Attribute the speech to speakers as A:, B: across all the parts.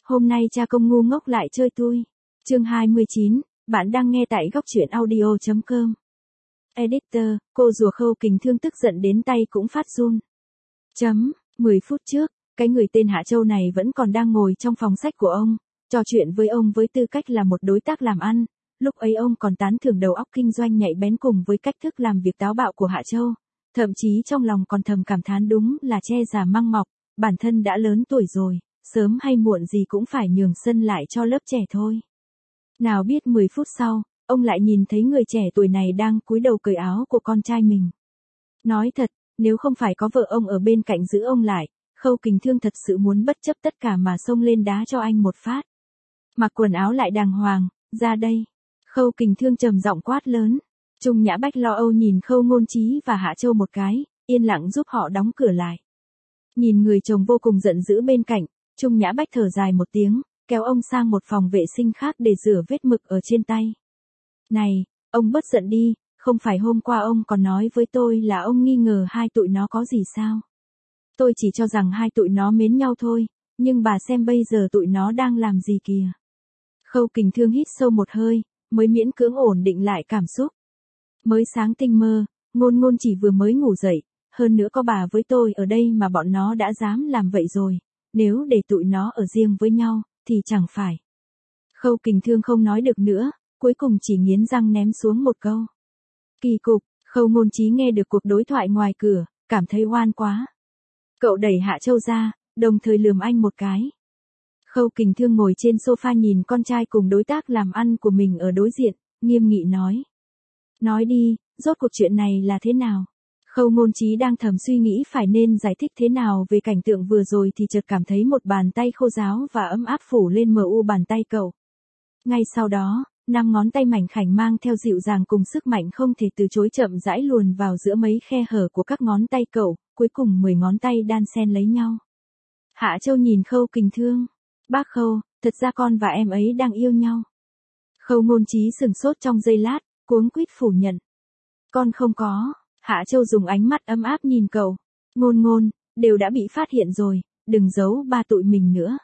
A: Hôm nay cha công ngu ngốc lại chơi tui. Chương 29, bạn đang nghe tại góc truyện audio.com. Editor, cô rùa Khâu Kình Thương tức giận đến tay cũng phát run. 10 phút trước, cái người tên Hạ Châu này vẫn còn đang ngồi trong phòng sách của ông, trò chuyện với ông với tư cách là một đối tác làm ăn. Lúc ấy ông còn tán thưởng đầu óc kinh doanh nhạy bén cùng với cách thức làm việc táo bạo của Hạ Châu. Thậm chí trong lòng còn thầm cảm thán đúng là che già măng mọc, bản thân đã lớn tuổi rồi, sớm hay muộn gì cũng phải nhường sân lại cho lớp trẻ thôi. Nào biết 10 phút sau, ông lại nhìn thấy người trẻ tuổi này đang cúi đầu cởi áo của con trai mình. Nói thật, nếu không phải có vợ ông ở bên cạnh giữ ông lại, Khâu Kình Thương thật sự muốn bất chấp tất cả mà xông lên đá cho anh một phát. Mặc quần áo lại đàng hoàng, ra đây. Khâu Kình Thương trầm giọng quát lớn. Trung Nhã Bách lo âu nhìn Khâu Ngôn Chí và Hạ Châu một cái, yên lặng giúp họ đóng cửa lại. Nhìn người chồng vô cùng giận dữ bên cạnh, Trung Nhã Bách thở dài một tiếng, kéo ông sang một phòng vệ sinh khác để rửa vết mực ở trên tay. Này, ông bớt giận đi, không phải hôm qua ông còn nói với tôi là ông nghi ngờ hai tụi nó có gì sao? Tôi chỉ cho rằng hai tụi nó mến nhau thôi, nhưng bà xem bây giờ tụi nó đang làm gì kìa. Khâu Kình Thương hít sâu một hơi, mới miễn cưỡng ổn định lại cảm xúc. Mới sáng tinh mơ, Ngôn Ngôn chỉ vừa mới ngủ dậy, hơn nữa có bà với tôi ở đây mà bọn nó đã dám làm vậy rồi, nếu để tụi nó ở riêng với nhau, thì chẳng phải. Khâu Kình Thương không nói được nữa, cuối cùng chỉ nghiến răng ném xuống một câu. Kỳ cục, Khâu Ngôn Chí nghe được cuộc đối thoại ngoài cửa, cảm thấy oan quá. Cậu đẩy Hạ Châu ra, đồng thời lườm anh một cái. Khâu Kình Thương ngồi trên sofa nhìn con trai cùng đối tác làm ăn của mình ở đối diện, nghiêm nghị nói. Nói đi, rốt cuộc chuyện này là thế nào? Khâu Ngôn Chí đang thầm suy nghĩ phải nên giải thích thế nào về cảnh tượng vừa rồi thì chợt cảm thấy một bàn tay khô ráo và ấm áp phủ lên mu bàn tay cậu. Ngay sau đó, 5 ngón tay mảnh khảnh mang theo dịu dàng cùng sức mạnh không thể từ chối chậm rãi luồn vào giữa mấy khe hở của các ngón tay cậu, cuối cùng 10 ngón tay đan xen lấy nhau. Hạ Châu nhìn Khâu Kình Thương. Bác Khâu, thật ra con và em ấy đang yêu nhau. Khâu Ngôn Chí sửng sốt trong giây lát, cuống quýt phủ nhận. Con không có. Hạ Châu dùng ánh mắt ấm áp nhìn cậu. Ngôn Ngôn, đều đã bị phát hiện rồi, đừng giấu ba tụi mình nữa.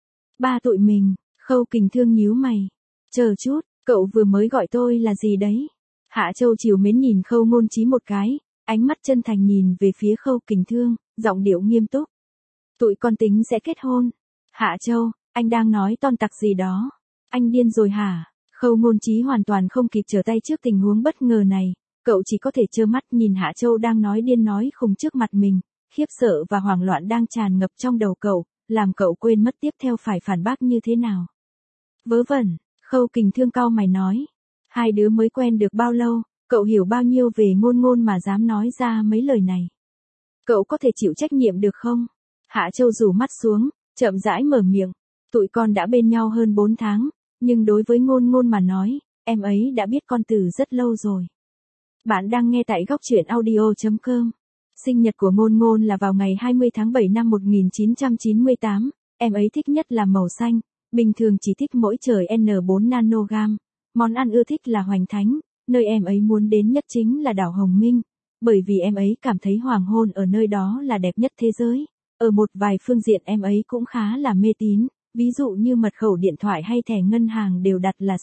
A: Ba tụi mình, Khâu Kình Thương nhíu mày. Chờ chút, cậu vừa mới gọi tôi là gì đấy? Hạ Châu trìu mến nhìn Khâu Ngôn Chí một cái, ánh mắt chân thành nhìn về phía Khâu Kình Thương, giọng điệu nghiêm túc. Tụi con tính sẽ kết hôn. Hạ Châu, anh đang nói ton tặc gì đó? Anh điên rồi hả? Khâu Ngôn Chí hoàn toàn không kịp trở tay trước tình huống bất ngờ này, cậu chỉ có thể trơ mắt nhìn Hạ Châu đang nói điên nói khùng trước mặt mình, khiếp sợ và hoảng loạn đang tràn ngập trong đầu cậu, làm cậu quên mất tiếp theo phải phản bác như thế nào. Vớ vẩn, Khâu Kình Thương cau mày nói, hai đứa mới quen được bao lâu, cậu hiểu bao nhiêu về Ngôn Ngôn mà dám nói ra mấy lời này. Cậu có thể chịu trách nhiệm được không? Hạ Châu rủ mắt xuống, chậm rãi mở miệng, tụi con đã bên nhau hơn 4 tháng, nhưng đối với Ngôn Ngôn mà nói, em ấy đã biết con từ rất lâu rồi. Bạn đang nghe tại góc truyện audio.com. Sinh nhật của Ngôn Ngôn là vào ngày 20 tháng 7 năm 1998, em ấy thích nhất là màu xanh, bình thường chỉ thích mỗi trời N4 nanogam. Món ăn ưa thích là Hoành Thánh, nơi em ấy muốn đến nhất chính là đảo Hồng Minh, bởi vì em ấy cảm thấy hoàng hôn ở nơi đó là đẹp nhất thế giới. Ở một vài phương diện em ấy cũng khá là mê tín, ví dụ như mật khẩu điện thoại hay thẻ ngân hàng đều đặt là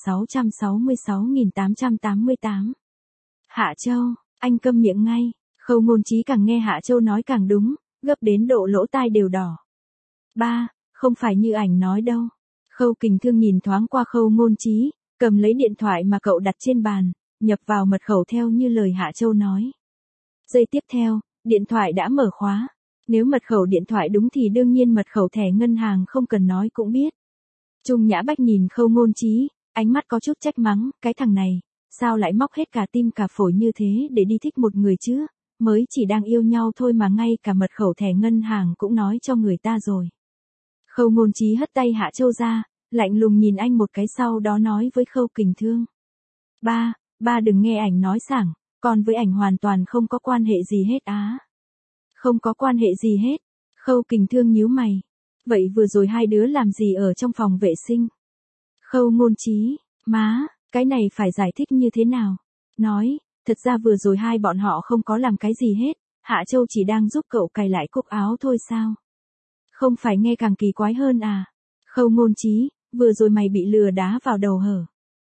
A: 666.888. Hạ Châu, anh câm miệng ngay. Khâu Ngôn Chí càng nghe Hạ Châu nói càng đúng, gấp đến độ lỗ tai đều đỏ. Ba, không phải như ảnh nói đâu. Khâu Kình Thương nhìn thoáng qua Khâu Ngôn Chí, cầm lấy điện thoại mà cậu đặt trên bàn, nhập vào mật khẩu theo như lời Hạ Châu nói. Giây tiếp theo, điện thoại đã mở khóa. Nếu mật khẩu điện thoại đúng thì đương nhiên mật khẩu thẻ ngân hàng không cần nói cũng biết. Trung Nhã Bách nhìn Khâu Ngôn Chí, ánh mắt có chút trách mắng, cái thằng này, sao lại móc hết cả tim cả phổi như thế để đi thích một người chứ, mới chỉ đang yêu nhau thôi mà ngay cả mật khẩu thẻ ngân hàng cũng nói cho người ta rồi. Khâu Ngôn Chí hất tay Hạ Châu ra, lạnh lùng nhìn anh một cái sau đó nói với Khâu Kình Thương. Ba đừng nghe ảnh nói sảng, con với ảnh hoàn toàn không có quan hệ gì hết á. Không có quan hệ gì hết. Khâu Kình Thương nhíu mày. Vậy vừa rồi hai đứa làm gì ở trong phòng vệ sinh? Khâu Ngôn Chí, má, cái này phải giải thích như thế nào? Nói, thật ra vừa rồi hai bọn họ không có làm cái gì hết, Hạ Châu chỉ đang giúp cậu cài lại cúc áo thôi sao? Không phải nghe càng kỳ quái hơn à? Khâu Ngôn Chí, vừa rồi mày bị lừa đá vào đầu hở?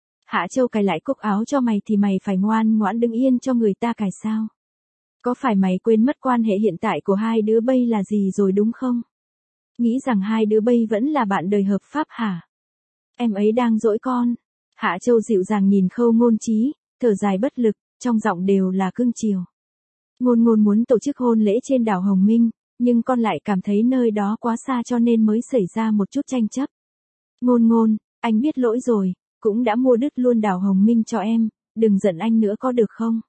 A: Hạ Châu cài lại cúc áo cho mày thì mày phải ngoan ngoãn đứng yên cho người ta cài sao? Có phải mày quên mất quan hệ hiện tại của hai đứa bây là gì rồi đúng không? Nghĩ rằng hai đứa bây vẫn là bạn đời hợp pháp hả? Em ấy đang dỗi con. Hạ Châu dịu dàng nhìn Khâu Ngôn Chí, thở dài bất lực, trong giọng đều là cưng chiều. Ngôn Ngôn muốn tổ chức hôn lễ trên đảo Hồng Minh, nhưng con lại cảm thấy nơi đó quá xa cho nên mới xảy ra một chút tranh chấp. Ngôn Ngôn, anh biết lỗi rồi, cũng đã mua đứt luôn đảo Hồng Minh cho em, đừng giận anh nữa có được không?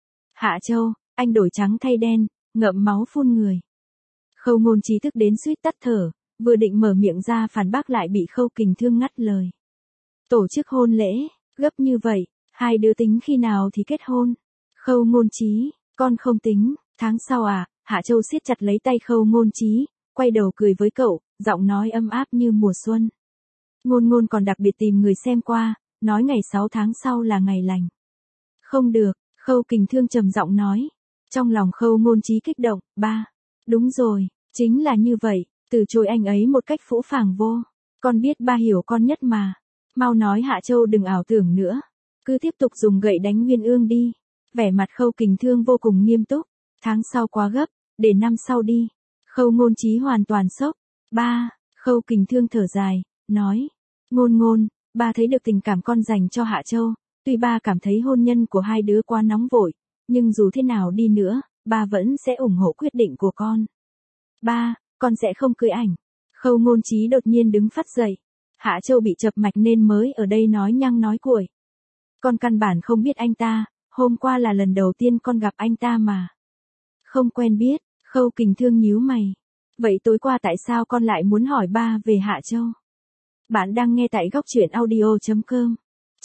A: Hạ Châu, anh đổi trắng thay đen, ngậm máu phun người. Khâu Ngôn Chí tức đến suýt tắt thở, vừa định mở miệng ra phản bác lại bị Khâu Kình Thương ngắt lời. Tổ chức hôn lễ, gấp như vậy, hai đứa tính khi nào thì kết hôn? Khâu Ngôn Chí, con không tính, tháng sau à? Hạ Châu siết chặt lấy tay Khâu Ngôn Chí, quay đầu cười với cậu, giọng nói ấm áp như mùa xuân. Ngôn Ngôn còn đặc biệt tìm người xem qua, nói ngày 6 tháng sau là ngày lành. Không được, Khâu Kình Thương trầm giọng nói. Trong lòng Khâu Ngôn Chí kích động, ba. Đúng rồi, chính là như vậy, từ chối anh ấy một cách phũ phàng vô. Con biết ba hiểu con nhất mà. Mau nói Hạ Châu đừng ảo tưởng nữa. Cứ tiếp tục dùng gậy đánh Nguyên Ương đi. Vẻ mặt Khâu Kình Thương vô cùng nghiêm túc. Tháng sau quá gấp, để năm sau đi. Khâu Ngôn Chí hoàn toàn sốc. Ba, Khâu Kình Thương thở dài, nói. Ngôn Ngôn, ba thấy được tình cảm con dành cho Hạ Châu. Tuy ba cảm thấy hôn nhân của hai đứa quá nóng vội, nhưng dù thế nào đi nữa, ba vẫn sẽ ủng hộ quyết định của con. Ba, con sẽ không cưới ảnh. Khâu Ngôn Chí đột nhiên đứng phắt dậy. Hạ Châu bị chập mạch nên mới ở đây nói nhăng nói cuội. Con căn bản không biết anh ta, hôm qua là lần đầu tiên con gặp anh ta mà. Không quen biết, Khâu Kình Thương nhíu mày. Vậy tối qua tại sao con lại muốn hỏi ba về Hạ Châu? Bạn đang nghe tại góc truyện audio.com.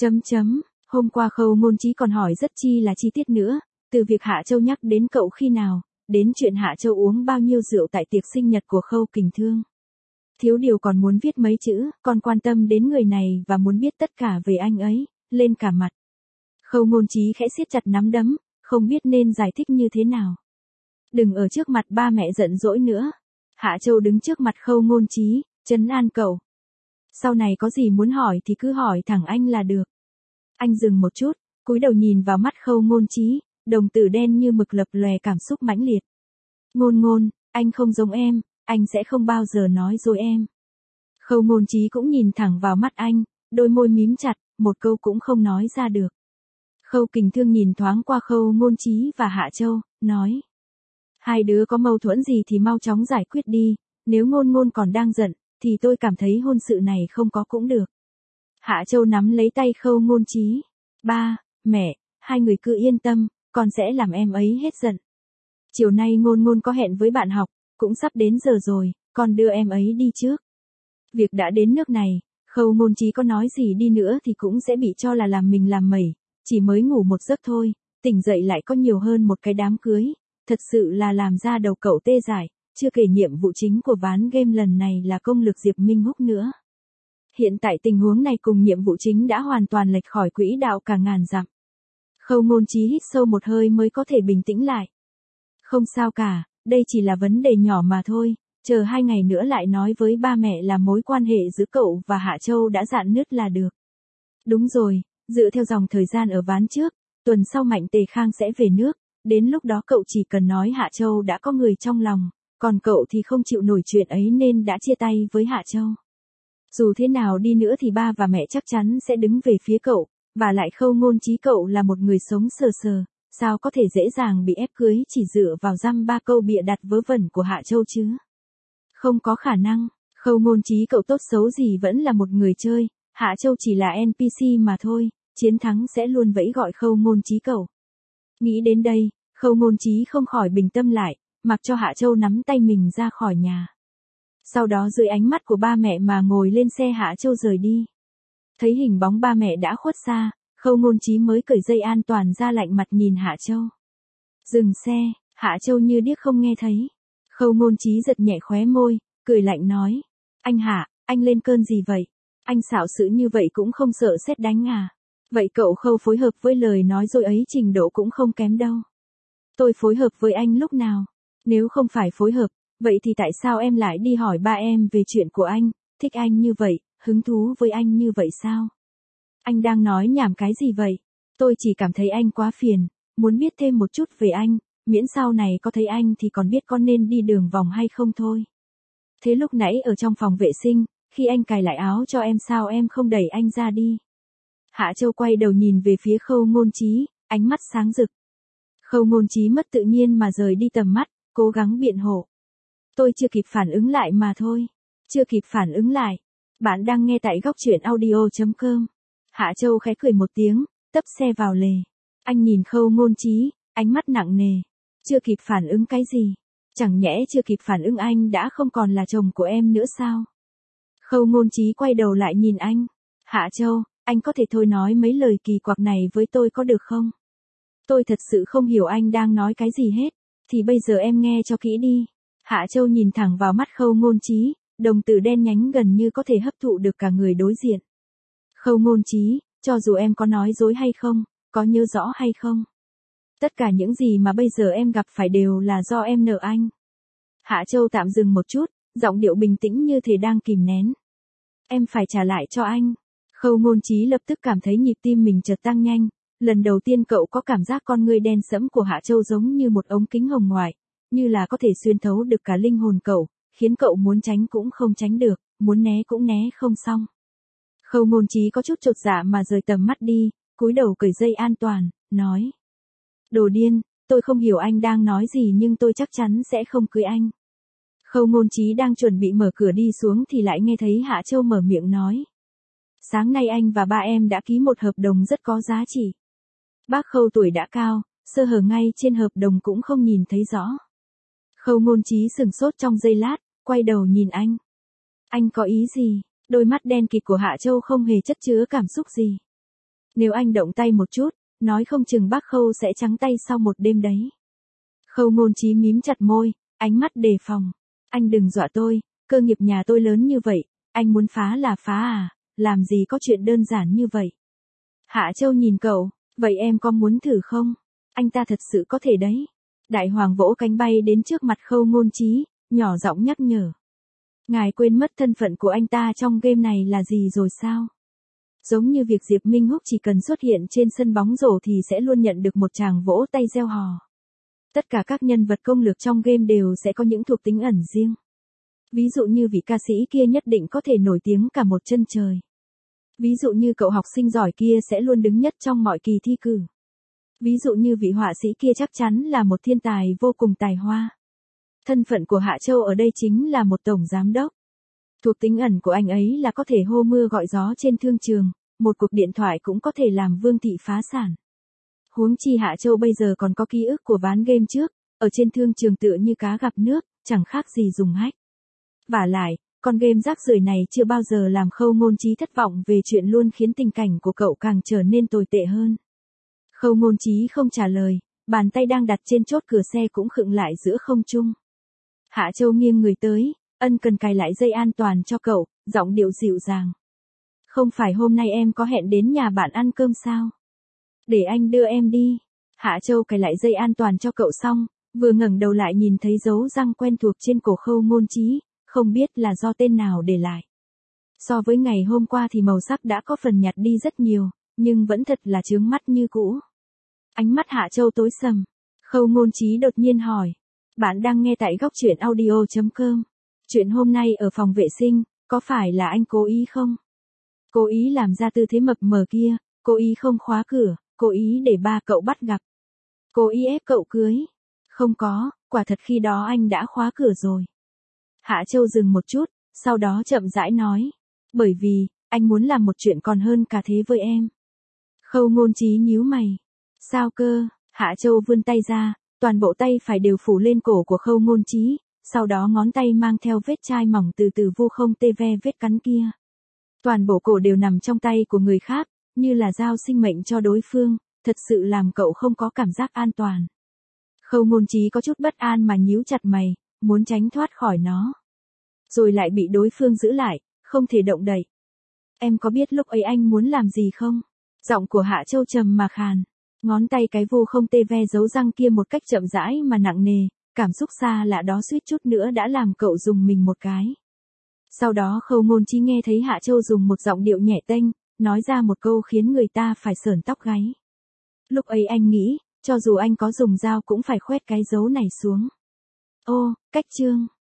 A: Hôm qua Khâu Ngôn Chí còn hỏi rất chi là chi tiết nữa, từ việc Hạ Châu nhắc đến cậu khi nào, đến chuyện Hạ Châu uống bao nhiêu rượu tại tiệc sinh nhật của Khâu Kình Thương. Thiếu điều còn muốn viết mấy chữ, con quan tâm đến người này và muốn biết tất cả về anh ấy, lên cả mặt. Khâu Ngôn Chí khẽ siết chặt nắm đấm, không biết nên giải thích như thế nào. Đừng ở trước mặt ba mẹ giận dỗi nữa. Hạ Châu đứng trước mặt Khâu Ngôn Chí, trấn an cậu. Sau này có gì muốn hỏi thì cứ hỏi thẳng anh là được. Anh dừng một chút, cúi đầu nhìn vào mắt Khâu Ngôn Chí, đồng tử đen như mực lập lòe cảm xúc mãnh liệt. Ngôn Ngôn, anh không giống em, anh sẽ không bao giờ nói dối em. Khâu Ngôn Chí cũng nhìn thẳng vào mắt anh, đôi môi mím chặt, một câu cũng không nói ra được. Khâu Kình Thương nhìn thoáng qua Khâu Ngôn Chí và Hạ Châu, nói. Hai đứa có mâu thuẫn gì thì mau chóng giải quyết đi, nếu Ngôn Ngôn còn đang giận, thì tôi cảm thấy hôn sự này không có cũng được. Hạ Châu nắm lấy tay Khâu Ngôn Chí. Ba, mẹ, hai người cứ yên tâm, con sẽ làm em ấy hết giận. Chiều nay Ngôn Ngôn có hẹn với bạn học, cũng sắp đến giờ rồi, con đưa em ấy đi trước. Việc đã đến nước này, Khâu Ngôn Chí có nói gì đi nữa thì cũng sẽ bị cho là làm mình làm mẩy, chỉ mới ngủ một giấc thôi, tỉnh dậy lại có nhiều hơn một cái đám cưới, thật sự là làm ra đầu cậu tê dại, chưa kể nhiệm vụ chính của ván game lần này là công lược Diệp Minh Húc nữa. Hiện tại tình huống này cùng nhiệm vụ chính đã hoàn toàn lệch khỏi quỹ đạo cả ngàn dặm. Khâu Ngôn Chí hít sâu một hơi mới có thể bình tĩnh lại. Không sao cả, đây chỉ là vấn đề nhỏ mà thôi, chờ 2 ngày nữa lại nói với ba mẹ là mối quan hệ giữa cậu và Hạ Châu đã rạn nứt là được. Đúng rồi, dựa theo dòng thời gian ở ván trước, tuần sau Mạnh Tề Khang sẽ về nước, đến lúc đó cậu chỉ cần nói Hạ Châu đã có người trong lòng, còn cậu thì không chịu nổi chuyện ấy nên đã chia tay với Hạ Châu. Dù thế nào đi nữa thì ba và mẹ chắc chắn sẽ đứng về phía cậu, và lại Khâu Ngôn Chí cậu là một người sống sờ sờ, sao có thể dễ dàng bị ép cưới chỉ dựa vào dăm ba câu bịa đặt vớ vẩn của Hạ Châu chứ. Không có khả năng, Khâu Ngôn Chí cậu tốt xấu gì vẫn là một người chơi, Hạ Châu chỉ là NPC mà thôi, chiến thắng sẽ luôn vẫy gọi Khâu Ngôn Chí cậu. Nghĩ đến đây, Khâu Ngôn Chí không khỏi bình tâm lại, mặc cho Hạ Châu nắm tay mình ra khỏi nhà. Sau đó dưới ánh mắt của ba mẹ mà ngồi lên xe Hạ Châu rời đi. Thấy hình bóng ba mẹ đã khuất xa, Khâu Ngôn Chí mới cởi dây an toàn ra lạnh mặt nhìn Hạ Châu. Dừng xe, Hạ Châu như điếc không nghe thấy. Khâu Ngôn Chí giật nhẹ khóe môi, cười lạnh nói. Anh Hạ, anh lên cơn gì vậy? Anh xảo sự như vậy cũng không sợ sét đánh à? Vậy cậu Khâu phối hợp với lời nói dối ấy trình độ cũng không kém đâu. Tôi phối hợp với anh lúc nào? Nếu không phải phối hợp, vậy thì tại sao em lại đi hỏi ba em về chuyện của anh? thích anh như vậy, hứng thú với anh như vậy sao? Anh đang nói nhảm cái gì vậy? Tôi chỉ cảm thấy anh quá phiền, muốn biết thêm một chút về anh, miễn sau này có thấy anh thì còn biết con nên đi đường vòng hay không thôi. Thế lúc nãy ở trong phòng vệ sinh, khi anh cài lại áo cho em sao em không đẩy anh ra đi? Hạ Châu quay đầu nhìn về phía Khâu Ngôn Chí, ánh mắt sáng rực. Khâu Ngôn Chí mất tự nhiên mà rời đi tầm mắt, cố gắng biện hộ. Tôi chưa kịp phản ứng lại mà thôi. Chưa kịp phản ứng lại. Bạn đang nghe tại góc truyện audio.com. Hạ Châu khẽ cười một tiếng, tấp xe vào lề. Anh nhìn Khâu Ngôn Chí, ánh mắt nặng nề. Chưa kịp phản ứng cái gì? Chẳng nhẽ chưa kịp phản ứng anh đã không còn là chồng của em nữa sao? Khâu Ngôn Chí quay đầu lại nhìn anh. Hạ Châu, anh có thể thôi nói mấy lời kỳ quặc này với tôi có được không? Tôi thật sự không hiểu anh đang nói cái gì hết. Thì bây giờ em nghe cho kỹ đi. Hạ Châu nhìn thẳng vào mắt Khâu Ngôn Chí, đồng tử đen nhánh gần như có thể hấp thụ được cả người đối diện. Khâu Ngôn Chí, cho dù em có nói dối hay không, có nhớ rõ hay không, tất cả những gì mà bây giờ em gặp phải đều là do em nợ anh. Hạ Châu tạm dừng một chút, giọng điệu bình tĩnh như thể đang kìm nén. Em phải trả lại cho anh. Khâu Ngôn Chí lập tức cảm thấy nhịp tim mình chợt tăng nhanh. Lần đầu tiên cậu có cảm giác con ngươi đen sẫm của Hạ Châu giống như một ống kính hồng ngoại, như là có thể xuyên thấu được cả linh hồn cậu, khiến cậu muốn tránh cũng không tránh được, muốn né cũng né không xong. Khâu Ngôn Chí có chút chột dạ mà rời tầm mắt đi, cúi đầu cởi dây an toàn, nói. Đồ điên, tôi không hiểu anh đang nói gì nhưng tôi chắc chắn sẽ không cưới anh. Khâu Ngôn Chí đang chuẩn bị mở cửa đi xuống thì lại nghe thấy Hạ Châu mở miệng nói. Sáng nay anh và ba em đã ký một hợp đồng rất có giá trị. Bác Khâu tuổi đã cao, sơ hở ngay trên hợp đồng cũng không nhìn thấy rõ. Khâu Ngôn Chí sửng sốt trong giây lát, quay đầu nhìn anh. Anh có ý gì? Đôi mắt đen kịt của Hạ Châu không hề chất chứa cảm xúc gì. Nếu anh động tay một chút, nói không chừng bác Khâu sẽ trắng tay sau một đêm đấy. Khâu Ngôn Chí mím chặt môi, ánh mắt đề phòng. Anh đừng dọa tôi, cơ nghiệp nhà tôi lớn như vậy, anh muốn phá là phá à, làm gì có chuyện đơn giản như vậy. Hạ Châu nhìn cậu, vậy em có muốn thử không? Anh ta thật sự có thể đấy. Đại Hoàng vỗ cánh bay đến trước mặt Khâu Ngôn Chí, nhỏ giọng nhắc nhở. Ngài quên mất thân phận của anh ta trong game này là gì rồi sao? Giống như việc Diệp Minh Húc chỉ cần xuất hiện trên sân bóng rổ thì sẽ luôn nhận được một tràng vỗ tay reo hò. Tất cả các nhân vật công lược trong game đều sẽ có những thuộc tính ẩn riêng. Ví dụ như vị ca sĩ kia nhất định có thể nổi tiếng cả một chân trời. Ví dụ như cậu học sinh giỏi kia sẽ luôn đứng nhất trong mọi kỳ thi cử. Ví dụ như vị họa sĩ kia chắc chắn là một thiên tài vô cùng tài hoa. Thân phận của Hạ Châu ở đây chính là một tổng giám đốc. Thuộc tính ẩn của anh ấy là có thể hô mưa gọi gió trên thương trường, một cuộc điện thoại cũng có thể làm vương thị phá sản. Huống chi Hạ Châu bây giờ còn có ký ức của ván game trước, ở trên thương trường tựa như cá gặp nước, chẳng khác gì dùng hách. Vả lại, con game rác rưởi này chưa bao giờ làm Khâu Ngôn Chí thất vọng về chuyện luôn khiến tình cảnh của cậu càng trở nên tồi tệ hơn. Khâu Ngôn Chí không trả lời, bàn tay đang đặt trên chốt cửa xe cũng khựng lại giữa không trung. Hạ Châu nghiêng người tới, ân cần cài lại dây an toàn cho cậu, giọng điệu dịu dàng. Không phải hôm nay em có hẹn đến nhà bạn ăn cơm sao? Để anh đưa em đi. Hạ Châu cài lại dây an toàn cho cậu xong, vừa ngẩng đầu lại nhìn thấy dấu răng quen thuộc trên cổ Khâu Ngôn Chí, không biết là do tên nào để lại. So với ngày hôm qua thì màu sắc đã có phần nhạt đi rất nhiều, nhưng vẫn thật là chướng mắt như cũ. Ánh mắt Hạ Châu tối sầm. Khâu Ngôn Chí đột nhiên hỏi. Bạn đang nghe tại góc truyện audio.com. Chuyện hôm nay ở phòng vệ sinh, có phải là anh cố ý không? Cố ý làm ra tư thế mập mờ kia, cố ý không khóa cửa, cố ý để ba cậu bắt gặp. Cố ý ép cậu cưới. Không có, quả thật khi đó anh đã khóa cửa rồi. Hạ Châu dừng một chút, sau đó chậm rãi nói. Bởi vì, anh muốn làm một chuyện còn hơn cả thế với em. Khâu Ngôn Chí nhíu mày. Sao cơ? Hạ Châu vươn tay ra, toàn bộ tay phải đều phủ lên cổ của Khâu Ngôn Chí, sau đó ngón tay mang theo vết chai mỏng từ từ vu không tê ve vết cắn kia. Toàn bộ cổ đều nằm trong tay của người khác, như là giao sinh mệnh cho đối phương, thật sự làm cậu không có cảm giác an toàn. Khâu Ngôn Chí có chút bất an mà nhíu chặt mày, muốn tránh thoát khỏi nó. Rồi lại bị đối phương giữ lại, không thể động đậy. Em có biết lúc ấy anh muốn làm gì không? Giọng của Hạ Châu trầm mà khàn. Ngón tay cái vu không tê ve dấu răng kia một cách chậm rãi mà nặng nề, cảm xúc xa lạ đó suýt chút nữa đã làm cậu dùng mình một cái. Sau đó Khâu Ngôn Chi nghe thấy Hạ Châu dùng một giọng điệu nhẹ tênh, nói ra một câu khiến người ta phải sởn tóc gáy. Lúc ấy anh nghĩ, cho dù anh có dùng dao cũng phải khoét cái dấu này xuống. Ô, cách chương.